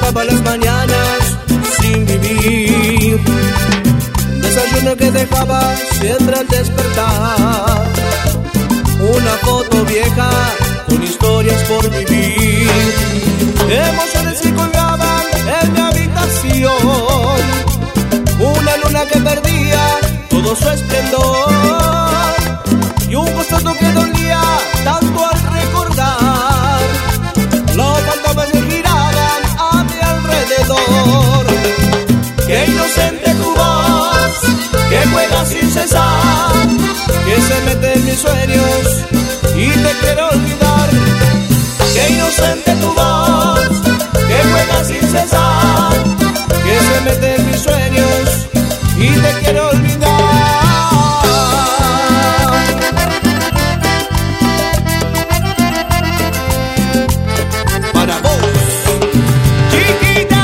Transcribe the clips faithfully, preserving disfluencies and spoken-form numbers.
despertaba las mañanas sin vivir. Desayuno que dejaba siempre al despertar. Una foto vieja con historias por vivir. Emociones que colgaban en mi habitación. Una luna que perdía todo su esplendor. Y un costado que dolía tanto al recordar. Los fantasmas se giraban a mi alrededor. Qué inocente tu voz, que juega sin cesar, que se mete en mis sueños y te quiero olvidar. Qué inocente tu voz, que juega sin cesar, que se mete en mis sueños y te quiero olvidar. Para vos, chiquita.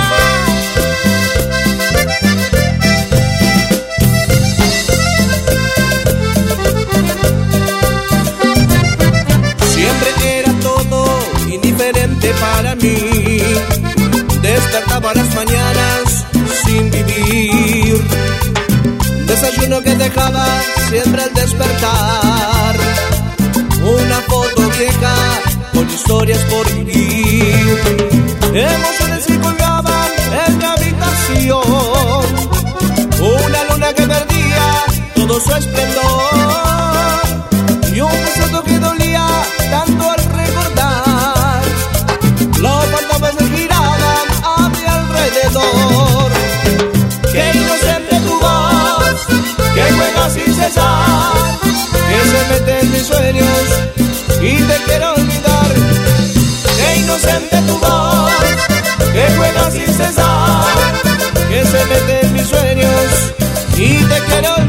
Siempre era todo indiferente para mí. Despertaba las mañanas sin vivir. Desayuno que dejaba siempre al despertar. Una foto vieja con historias por vivir. Emociones que colgaban en mi habitación. Una luna que perdía todo su esplendor. Y un pasado que dolía tanto al recordar. Los fantasmas se giraban a mi alrededor. Qué inocente tu voz, que juega sin cesar, que se mete en mis sueños y te quiero olvidar. Qué inocente tu voz, que juega sin cesar, que se mete en mis sueños y te quiero olvidar.